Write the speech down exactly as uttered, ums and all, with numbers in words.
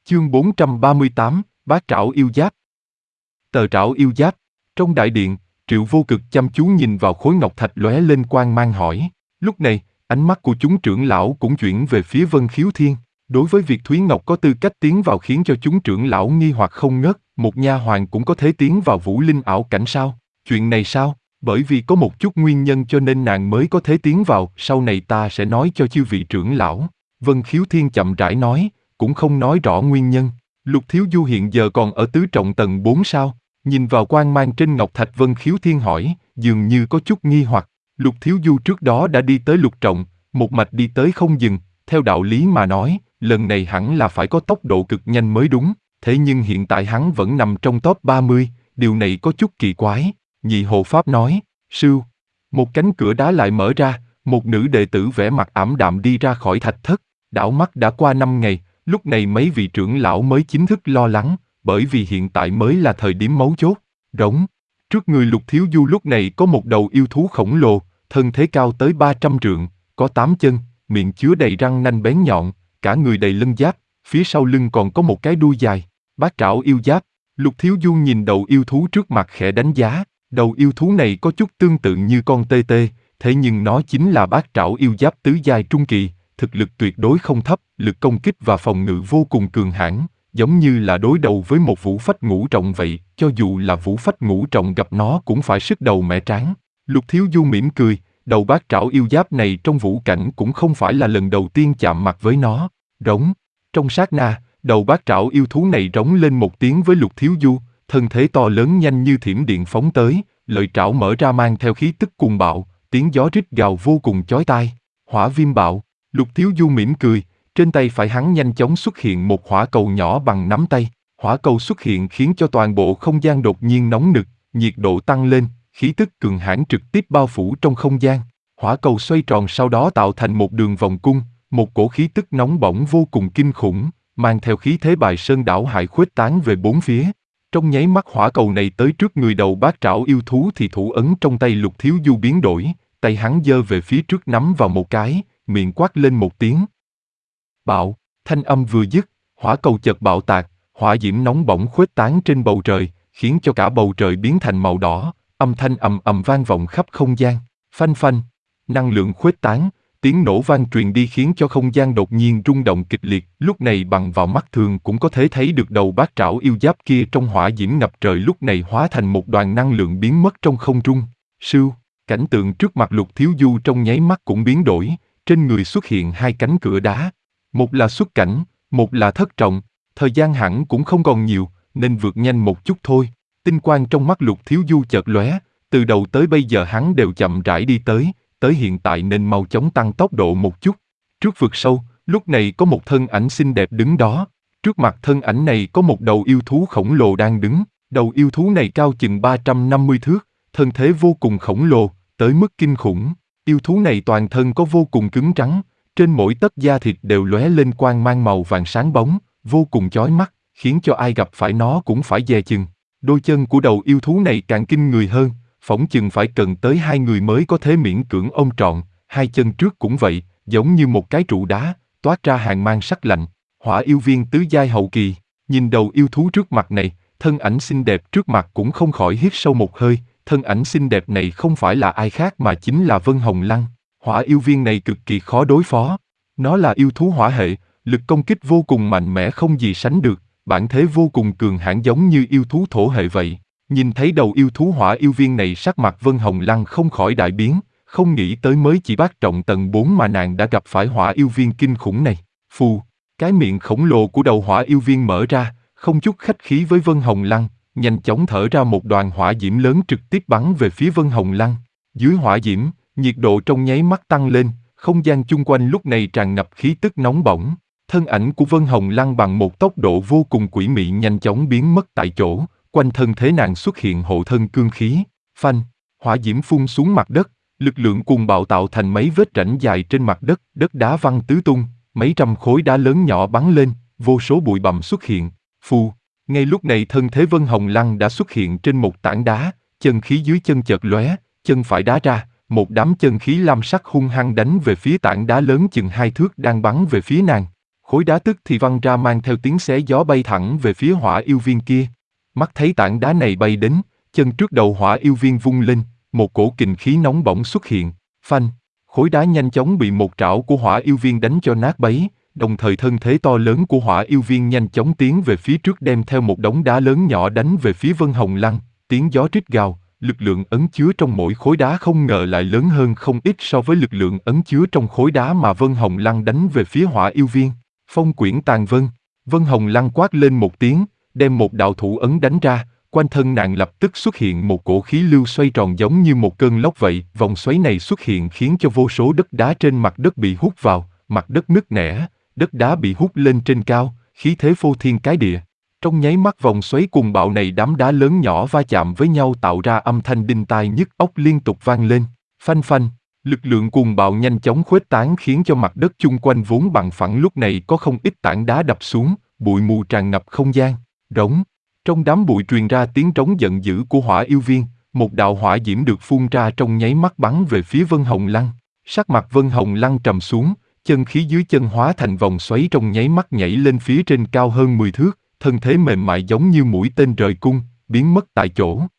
Chương bốn trăm ba mươi tám, Bát Trảo Yêu Giáp. Tờ trảo yêu giáp. Trong đại điện, Triệu Vô Cực chăm chú nhìn vào khối ngọc thạch lóe lên quang mang hỏi. Lúc này, ánh mắt của chúng trưởng lão cũng chuyển về phía Vân Khiếu Thiên. Đối với việc Thúy Ngọc có tư cách tiến vào khiến cho chúng trưởng lão nghi hoặc không ngớt, một nha hoàn cũng có thể tiến vào vũ linh ảo cảnh sao? Chuyện này sao? Bởi vì có một chút nguyên nhân cho nên nàng mới có thể tiến vào, sau này ta sẽ nói cho chư vị trưởng lão. Vân Khiếu Thiên chậm rãi nói, cũng không nói rõ nguyên nhân. Lục Thiếu Du hiện giờ còn ở tứ trọng tầng bốn sao? Nhìn vào quang mang trên ngọc thạch, Vân Khiếu Thiên hỏi, dường như có chút nghi hoặc. Lục Thiếu Du trước đó đã đi tới lục trọng, một mạch đi tới không dừng, theo đạo lý mà nói, lần này hẳn là phải có tốc độ cực nhanh mới đúng, thế nhưng hiện tại hắn vẫn nằm trong top ba mươi, điều này có chút kỳ quái. Nhị hộ pháp nói, sưu, một cánh cửa đá lại mở ra, một nữ đệ tử vẻ mặt ảm đạm đi ra khỏi thạch thất. Đảo mắt đã qua năm ngày, lúc này mấy vị trưởng lão mới chính thức lo lắng, bởi vì hiện tại mới là thời điểm mấu chốt. Rống. Trước người Lục Thiếu Du lúc này có một đầu yêu thú khổng lồ, thân thế cao tới ba trăm trượng, có tám chân, miệng chứa đầy răng nanh bén nhọn, cả người đầy lân giáp, phía sau lưng còn có một cái đuôi dài. Bát trảo yêu giáp. Lục Thiếu Du nhìn đầu yêu thú trước mặt khẽ đánh giá, đầu yêu thú này có chút tương tự như con tê tê, thế nhưng nó chính là bát trảo yêu giáp tứ giai trung kỳ, thực lực tuyệt đối không thấp, lực công kích và phòng ngự vô cùng cường hãn, giống như là đối đầu với một vũ phách ngũ trọng vậy, cho dù là vũ phách ngũ trọng gặp nó cũng phải sức đầu mẻ trán. Lục Thiếu Du mỉm cười, đầu bát trảo yêu giáp này trong vũ cảnh cũng không phải là lần đầu tiên chạm mặt với nó. Rống. Trong sát na, đầu bát trảo yêu thú này rống lên một tiếng với Lục Thiếu Du, thân thế to lớn nhanh như thiểm điện phóng tới, lợi trảo mở ra mang theo khí tức cuồng bạo, tiếng gió rít gào vô cùng chói tai. Hỏa viêm bạo. Lục Thiếu Du mỉm cười, trên tay phải hắn nhanh chóng xuất hiện một hỏa cầu nhỏ bằng nắm tay. Hỏa cầu xuất hiện khiến cho toàn bộ không gian đột nhiên nóng nực, nhiệt độ tăng lên, khí tức cường hãn trực tiếp bao phủ trong không gian. Hỏa cầu xoay tròn sau đó tạo thành một đường vòng cung, một cổ khí tức nóng bỏng vô cùng kinh khủng, mang theo khí thế bài sơn đảo hải khuếch tán về bốn phía. Trong nháy mắt hỏa cầu này tới trước người đầu bát trảo yêu thú thì thủ ấn trong tay Lục Thiếu Du biến đổi, tay hắn giơ về phía trước nắm vào một cái, miệng quát lên một tiếng. Bạo, thanh âm vừa dứt, hỏa cầu chợt bạo tạc, hỏa diễm nóng bỏng khuếch tán trên bầu trời, khiến cho cả bầu trời biến thành màu đỏ, âm thanh ầm ầm vang vọng khắp không gian. Phanh phanh, năng lượng khuếch tán, tiếng nổ vang truyền đi khiến cho không gian đột nhiên rung động kịch liệt. Lúc này bằng vào mắt thường cũng có thể thấy được đầu bát trảo yêu giáp kia trong hỏa diễm ngập trời lúc này hóa thành một đoàn năng lượng biến mất trong không trung. Sưu, cảnh tượng trước mặt Lục Thiếu Du trong nháy mắt cũng biến đổi, trên người xuất hiện hai cánh cửa đá. Một là xuất cảnh, một là thất trọng, thời gian hẳn cũng không còn nhiều, nên vượt nhanh một chút thôi. Tinh quang trong mắt Lục Thiếu Du chợt lóe, từ đầu tới bây giờ hắn đều chậm rãi đi tới, tới hiện tại nên mau chóng tăng tốc độ một chút. Trước vực sâu, lúc này có một thân ảnh xinh đẹp đứng đó, trước mặt thân ảnh này có một đầu yêu thú khổng lồ đang đứng, đầu yêu thú này cao chừng ba trăm năm mươi thước, thân thế vô cùng khổng lồ, tới mức kinh khủng. Yêu thú này toàn thân có vô cùng cứng rắn, trên mỗi tấc da thịt đều lóe lên quang mang màu vàng sáng bóng, vô cùng chói mắt, khiến cho ai gặp phải nó cũng phải dè chừng. Đôi chân của đầu yêu thú này càng kinh người hơn, phỏng chừng phải cần tới hai người mới có thể miễn cưỡng ôm trọn, hai chân trước cũng vậy, giống như một cái trụ đá, toát ra hàn mang sắc lạnh. Hỏa yêu viên tứ giai hậu kỳ, nhìn đầu yêu thú trước mặt này, thân ảnh xinh đẹp trước mặt cũng không khỏi hít sâu một hơi, thân ảnh xinh đẹp này không phải là ai khác mà chính là Vân Hồng Lăng. Hỏa yêu viên này cực kỳ khó đối phó, nó là yêu thú hỏa hệ, lực công kích vô cùng mạnh mẽ không gì sánh được, bản thế vô cùng cường hãn giống như yêu thú thổ hệ vậy. Nhìn thấy đầu yêu thú hỏa yêu viên này sắc mặt Vân Hồng Lăng không khỏi đại biến, không nghĩ tới mới chỉ bát trọng tầng bốn mà nàng đã gặp phải hỏa yêu viên kinh khủng này. Phù, cái miệng khổng lồ của đầu hỏa yêu viên mở ra, không chút khách khí với Vân Hồng Lăng, nhanh chóng thở ra một đoàn hỏa diễm lớn trực tiếp bắn về phía Vân Hồng Lăng. Dưới hỏa diễm, nhiệt độ trong nháy mắt tăng lên, không gian chung quanh lúc này tràn ngập khí tức nóng bỏng. Thân ảnh của Vân Hồng Lăng bằng một tốc độ vô cùng quỷ mị nhanh chóng biến mất tại chỗ, quanh thân thế nàng xuất hiện hộ thân cương khí. Phanh, hỏa diễm phun xuống mặt đất, lực lượng cuồng bạo tạo thành mấy vết rãnh dài trên mặt đất, đất đá văng tứ tung, mấy trăm khối đá lớn nhỏ bắn lên, vô số bụi bặm xuất hiện. Phù, ngay lúc này thân thế Vân Hồng Lăng đã xuất hiện trên một tảng đá, chân khí dưới chân chợt lóe, chân phải đá ra, một đám chân khí lam sắc hung hăng đánh về phía tảng đá lớn chừng hai thước đang bắn về phía nàng. Khối đá tức thì văng ra mang theo tiếng xé gió bay thẳng về phía hỏa yêu viên kia. Mắt thấy tảng đá này bay đến, chân trước đầu hỏa yêu viên vung lên, một cổ kình khí nóng bỏng xuất hiện, phanh. Khối đá nhanh chóng bị một trảo của hỏa yêu viên đánh cho nát bấy, đồng thời thân thế to lớn của hỏa yêu viên nhanh chóng tiến về phía trước đem theo một đống đá lớn nhỏ đánh về phía Vân Hồng Lăng, tiếng gió rít gào, lực lượng ẩn chứa trong mỗi khối đá không ngờ lại lớn hơn không ít so với lực lượng ẩn chứa trong khối đá mà Vân Hồng Lăng đánh về phía hỏa yêu viên. Phong quyển tàn vân, Vân Hồng Lăng quát lên một tiếng, đem một đạo thủ ấn đánh ra, quanh thân nàng lập tức xuất hiện một cổ khí lưu xoay tròn giống như một cơn lốc vậy, vòng xoáy này xuất hiện khiến cho vô số đất đá trên mặt đất bị hút vào, mặt đất nứt nẻ, đất đá bị hút lên trên cao, khí thế phô thiên cái địa. Trong nháy mắt vòng xoáy cuồng bạo này đám đá lớn nhỏ va chạm với nhau tạo ra âm thanh đinh tai nhức óc liên tục vang lên, phanh phanh. Lực lượng cuồng bạo nhanh chóng khuếch tán khiến cho mặt đất chung quanh vốn bằng phẳng lúc này có không ít tảng đá đập xuống, bụi mù tràn ngập không gian, rống. Trong đám bụi truyền ra tiếng trống giận dữ của hỏa yêu viên, một đạo hỏa diễm được phun ra trong nháy mắt bắn về phía Vân Hồng Lăng. Sắc mặt Vân Hồng Lăng trầm xuống, chân khí dưới chân hóa thành vòng xoáy trong nháy mắt nhảy lên phía trên cao hơn mười thước, thân thế mềm mại giống như mũi tên rời cung, biến mất tại chỗ.